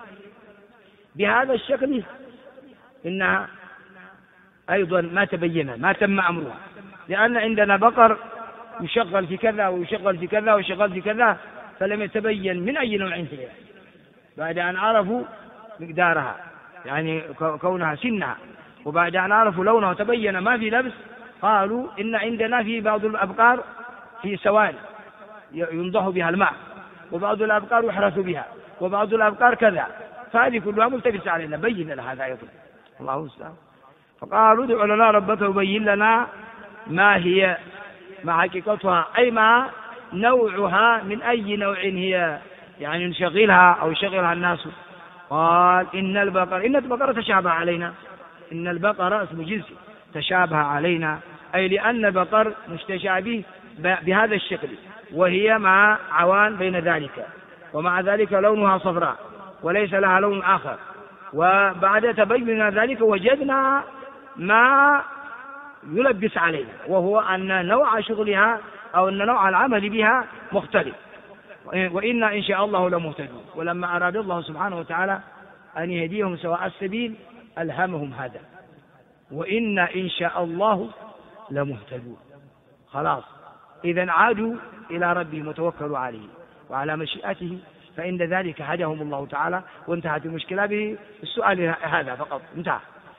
بهذا الشكل، إنها أيضا ما تبين، ما تم أمرها، لأن عندنا بقر يشغل في كذا ويشغل في كذا ويشغل في كذا، فلم يتبين من أي نوع هي بعد أن عرفوا مقدارها، يعني كونها سنها، وبعد أن عرفوا لونها وتبين ما في لبس، قالوا إن عندنا في بعض الأبقار في سوائل ينضح بها الماء، وبعض الأبقار يحرث بها، وبعض الأبقار كذا، فهذه كلها ملتبسة علينا، بين لنا هذا أيضا. الله المستعان. فقالوا ادعوا لنا ربك وبين لنا ما هي، ما حقيقتها، أي ما نوعها، من أي نوع هي، يعني نشغلها أو يشغلها الناس. قال إن البقرة تشابه علينا، إن البقرة اسم جنس تشابه علينا، أي لأن البقر مستشابه بهذا الشكل، وهي مع عوان بين ذلك، ومع ذلك لونها صفراء وليس لها لون آخر. وبعد تبين ذلك وجدنا ما يلبس علينا، وهو أن نوع شغلها أو أن نوع العمل بها مختلف. وإنا إن شاء الله لمهتدون. ولما أراد الله سبحانه وتعالى أن يهديهم سواء السبيل ألهمهم هذا، وإنا إن شاء الله لمهتدون. خلاص، إذا عادوا إلى ربهم وتوكلوا عليه وعلى مشيئته، فإن ذلك هداهم الله تعالى وانتهت المشكلة بالسؤال هذا فقط، انتهى.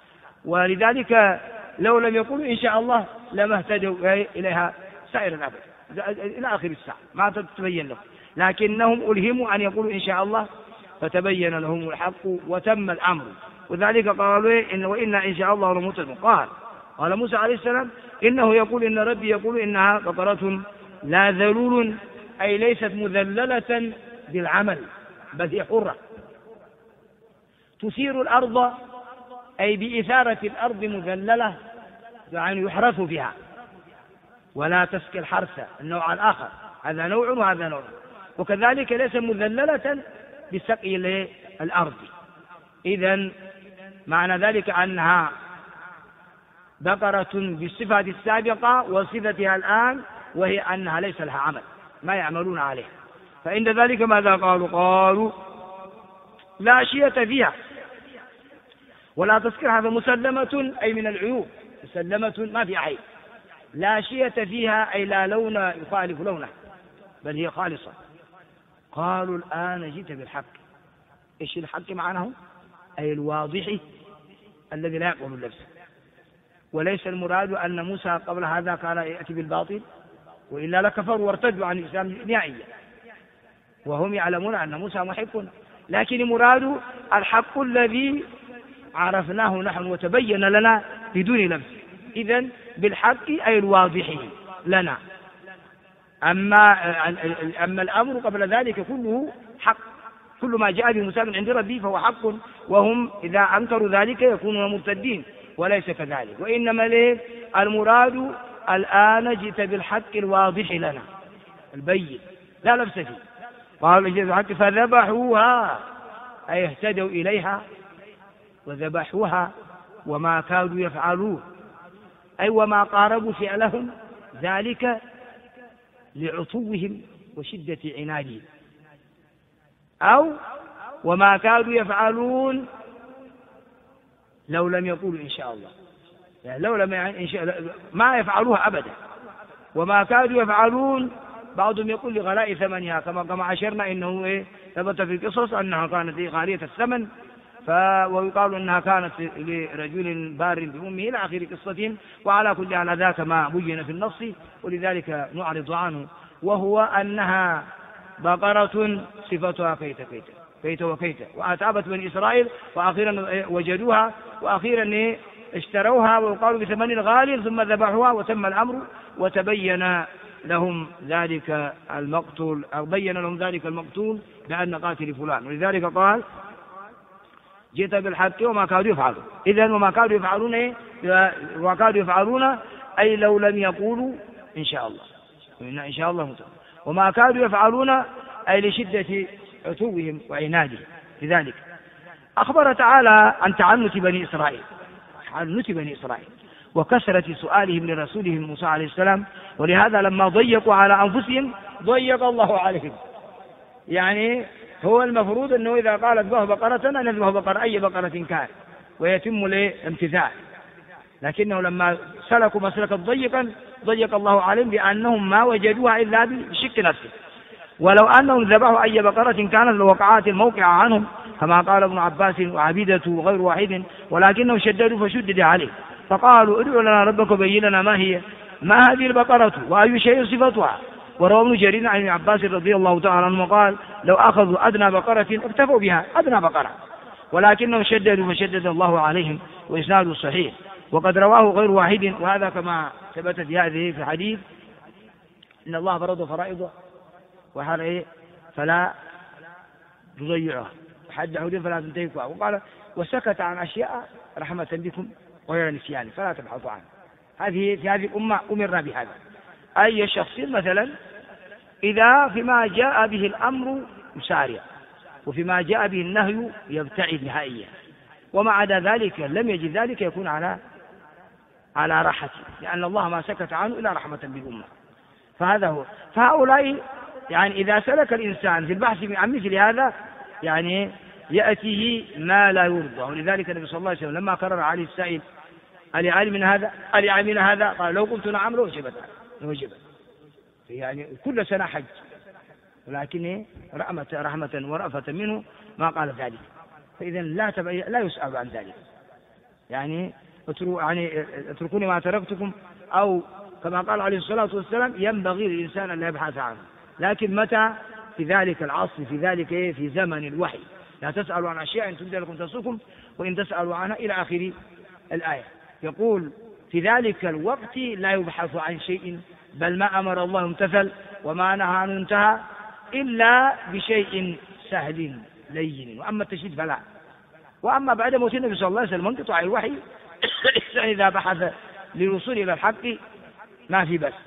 ولذلك لو لم يقولوا إن شاء الله لما اهتدوا إليها سائر الأبد إلى آخر الساعة، ما تتبين لهم، لكنهم ألهموا أن يقولوا إن شاء الله فتبين لهم الحق وتم الأمر. وذلك قالوا وإنا إن شاء الله لمهتدون. قال موسى عليه السلام إنه يقول إن ربي يقول إنها بقرة لا ذلول، أي ليست مذللة بالعمل بل هي حرة، تثير الأرض، أي بإثارة الأرض مذللة، يعني يحرث فيها، ولا تسقي الحرث النوع الآخر، هذا نوع وهذا نوع. وكذلك ليس مذللة بسقي الأرض، إذن معنى ذلك أنها بقرة بالصفة السابقة وصفتها الآن، وهي أنها ليس لها عمل، ما يعملون عليه. فإن ذلك ماذا قالوا؟ قالوا لا شية فيها ولا تسكر، هذا مسلمة أي من العيوب، مسلمة ما في عيب. لا شية فيها أي لا لون يخالف لونه، بل هي خالصة. قالوا الآن جئت بالحق. إيش الحق معناه؟ أي الواضح الذي لا يقبل اللبس. وليس المراد أن موسى قبل هذا كان يأتي بالباطل، وإلا لكفروا وارتدوا عن الإسلام نهائيا، وهم يعلمون أن موسى محق. لكن المراد الحق الذي عرفناه نحن وتبين لنا بدون لبس. إذن بالحق أي الواضح لنا. أما الأمر قبل ذلك كله حق، كل ما جاء بموسى من عند ربي فهو حق، وهم إذا أنكروا ذلك يكونون مرتدين، وليس كذلك. وإنما المراد الآن جئت بالحق الواضح لنا البين لا لبس فيه. قالوا جئت بالحق فذبحوها أي اهتدوا إليها وذبحوها، وما كادوا يفعلون أي وما قاربوا فعلهم ذلك لعتوهم وشدة عنادهم، أو وما كادوا يفعلون لو لم يقولوا إن شاء الله، يعني لو لم إن شاء الله ما يفعلوها أبدا. وما كادوا يفعلون بعضهم يقول لغلاء ثمنها، كما عشرنا إنه ثبت في القصص أنها كانت غالية الثمن، ويقال أنها كانت لرجل بار بأمه إلى آخر قصتهم. وعلى كل على ذاك ما بين في النص، ولذلك نعرض عنه، وهو أنها بقرة صفتها كيت وكيت، وأتعبت بني إسرائيل وأخيرا وجدوها وأخيرا اشتروها وقالوا بثمن غالي، ثم ذبحوها وتم الأمر وتبين لهم ذلك المقتول، أو بين لهم ذلك المقتول بأن قاتل فلان. ولذلك قال جئت بالحق وما كادوا يفعلون. إذن وما كادوا يفعلون وما كادوا يفعلون أي لو لم يقولوا إن شاء الله، إن شاء الله متعلم. وما كادوا يفعلون أي لشدة عتوهم وعنادهم. لذلك أخبر تعالى عن تعنت بني إسرائيل وكثرة سؤالهم لرسولهم موسى عليه السلام، ولهذا لما ضيقوا على أنفسهم ضيق الله عليهم. يعني هو المفروض أنه إذا قال اذبحوا بقرة أن يذبحوا بقرة أي بقرة كان ويتم الامتثال، لكنه لما سلكوا مسلكا ضيقا ضيق الله عليهم بأنهم ما وجدوها إلا بشق نفسه. ولو أنهم ذبحوا أي بقرة كانت لوقعات الموقع عنهم، كما قال ابن عباس وعبيدة وغير واحد، ولكنهم شددوا فشدد عليه فقالوا ادعوا لنا ربك وبين لنا ما هذه البقرة وأي شيء صفتها. وروى ابن جرير عن ابن عباس رضي الله تعالى عنه قال لو أخذوا أدنى بقرة اكتفوا بها، أدنى بقرة، ولكنهم شددوا فشدد الله عليهم، وإسناده صحيح. وقد رواه غير واحد، وهذا كما ثبت في هذه في حديث إن الله فرض فرائضه فلا تضيعها، وحد حدود فلا تنتهكوها. وقال وسكت عن أشياء رحمة بكم غير نسيان فلا تبحثوا عنها. في هذه الأمة أمرنا بهذا. أي شخص مثلا إذا فيما جاء به الأمر يسارع، وفيما جاء به النهي يبتعد نهائيا، وما عدا ذلك لم يجد ذلك يكون على راحته، لأن الله ما سكت عنه إلا رحمة بالأمة. فهذا هو. فهؤلاء يعني إذا سلك الإنسان في البحث عن مثل هذا يعني يأتيه ما لا يرضى. ولذلك النبي صلى الله عليه وسلم لما قرر عليه السائل ألي هذا قال لو قلت نعم لوجبت. يعني كل سنة حج، ولكن رحمة ورأفة منه ما قال ذلك. فإذا لا يسأل عن ذلك، يعني اتركوني ما تركتكم، أو كما قال عليه الصلاة والسلام ينبغي للإنسان أن لا يبحث عنه. لكن متى؟ في ذلك العصر، في ذلك في زمن الوحي. لا تسألوا عن أشياء إن تبد لكم تسؤكم وإن تسألوا عنها إلى آخر الآية. يقول في ذلك الوقت لا يبحث عن شيء، بل ما أمر الله امتثل وما نهى عنه انتهى، إلا بشيء سهل لين. وأما التشديد فلا. وأما بعد موت النبي صلى الله عليه وسلم انقطاع الوحي إذا بحث للوصول إلى الحق ما في بس.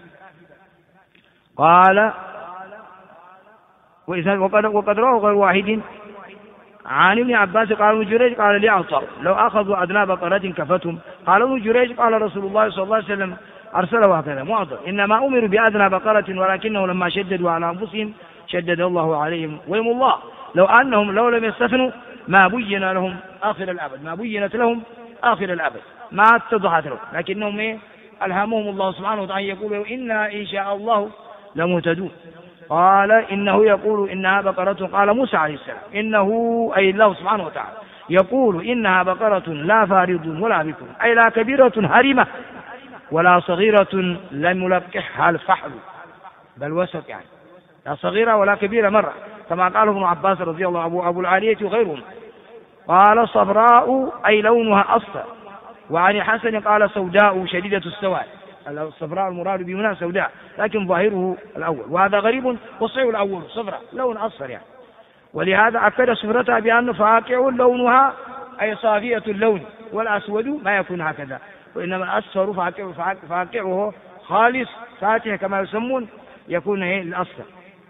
قال وقد رواه غير واحد عن ابن عباس قال ابن جريج قال لي عطاء لو أخذوا أدنى بقرة كفتهم. قال ابن جريج قال رسول الله صلى الله عليه وسلم أرسله هكذا معطى إنما أمروا بأدنى بقرة ولكنه لما شددوا على أنفسهم شدد الله عليهم ويم الله لو أنهم لو لم يستثنوا ما بين لهم آخر الأبد، ما بينت لهم آخر الأبد، ما اتضحت لهم، لكنهم ألهمهم الله سبحانه وتعالى يقول إنا إن شاء الله لمهتدون. قال إنه يقول إنها بقرة. قال موسى عليه السلام إنه أي الله سبحانه وتعالى يقول إنها بقرة لا فارض ولا بكر، أي لا كبيرة هرمة ولا صغيرة لم يلقحها الفحل، بل وسط يعني لا صغيرة ولا كبيرة مرة، كما قال ابن عباس رضي الله عنه أبو العالية وغيرهم. قال صفراء أي لونها أصفر. وعن الحسن قال سوداء شديدة السواد، الصفراء المراد بهنا سوداء لكن ظاهره الأول، وهذا غريب والصحيح الأول صفراء لون أصفر يعني. ولهذا أكد صفرتها بأنه فاقع لونها أي صافية اللون، والأسود ما يكون هكذا، وإنما الأصفر فاقعه خالص فاتح كما يسمون يكون الأصفر.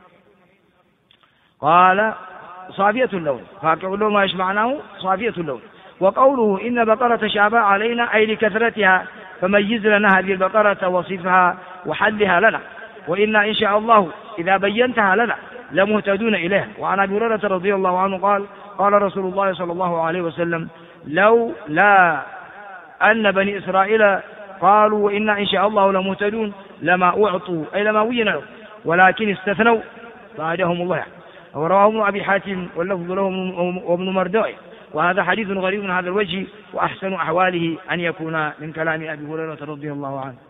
قال صافية اللون، فاقع اللون ما يشمعناه صافية اللون. وقوله إن بقرة شابه علينا أي لكثرتها فميز لنا هذه البقرة وصفها وحلها لنا، وإنا إن شاء الله إذا بينتها لنا لمهتدون إليها. وعن أبي هريرة رضي الله عنه قال قال رسول الله صلى الله عليه وسلم لو لا أن بني إسرائيل قالوا وإنا إن شاء الله لمهتدون لما أعطوا أي لما وين لهم، ولكن استثنوا فأجاهم الله. ورواه ابن أبي حاتم واللفظ له وابن مردويه. وهذا حديث غريب من هذا الوجه، وأحسن أحواله أن يكون من كلام أبي هريرة رضي الله عنه.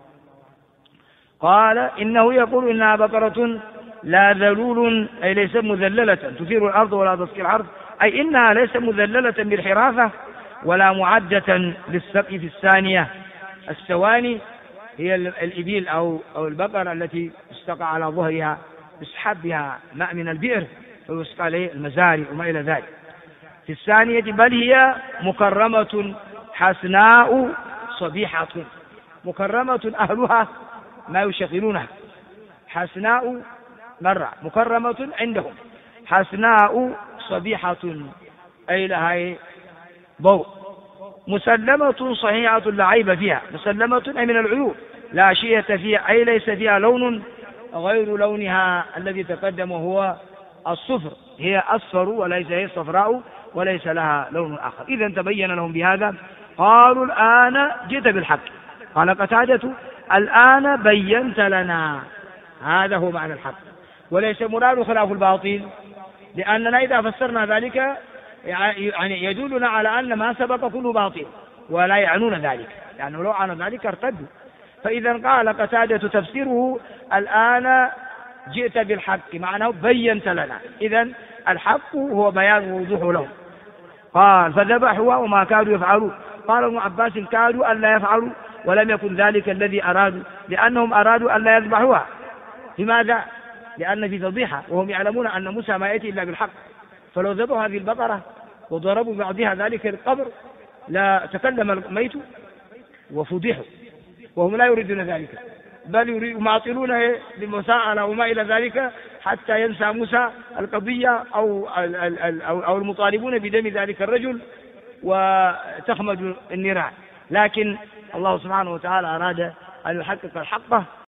قال إنه يقول إنها بقرة لا ذلول أي ليس مذللة تثير الأرض ولا تسقي الحرث، أي إنها ليس مذللة بالحرافة ولا معدة للسقي في الثانية. الثواني هي الإبل أو البقرة التي يستقى على ظهرها يسحب ماء من البئر ويسقى عليه المزارع وما إلى ذلك. في الثانية بل هي مكرمة حسناء صبيحة، مكرمة أهلها ما يشغلونها، حسناء مرة مكرمة عندهم، حسناء صبيحة أي لها ضوء، مسلمة صحيحة لا عيب فيها، مسلمة أي من العيوب لا شيء فيها أي ليس فيها لون غير لونها الذي تقدم وهو الصفر، هي أصفر وليس هي صفراء وليس لها لون آخر. إذا تبين لهم بهذا. قالوا الآن جئت بالحق. قال قتادة الآن بينت لنا، هذا هو معنى الحق، وليس مراد خلاف الباطل، لأننا إذا فسرنا ذلك يعني يدلنا على أن ما سبق كله باطل، ولا يعنون ذلك، لأنه لو عنوا ذلك ارتدوا. فإذا قال قتادة تفسيره الآن جئت بالحق معناه بينت لنا، إذا الحق هو بيان ووضوح لهم. قال فذبحوا وما كادوا يفعلون. قال ابن عباس كادوا أن لا يفعلوا ولم يكن ذلك الذي أرادوا، لأنهم أرادوا أن لا يذبحوها. لماذا؟ لأن في فضيحة، وهم يعلمون أن موسى ما يأتي إلا بالحق، فلو ذبحوا هذه البقرة وضربوا بعضها ذلك القبر لا تكلم الميت وفضحوا، وهم لا يريدون ذلك، بل يماطلون بالمساءلة وما إلى ذلك حتى ينسى موسى القضية أو المطالبون بدم ذلك الرجل وتخمد النيران. لكن الله سبحانه وتعالى أراد أن يحقق الحق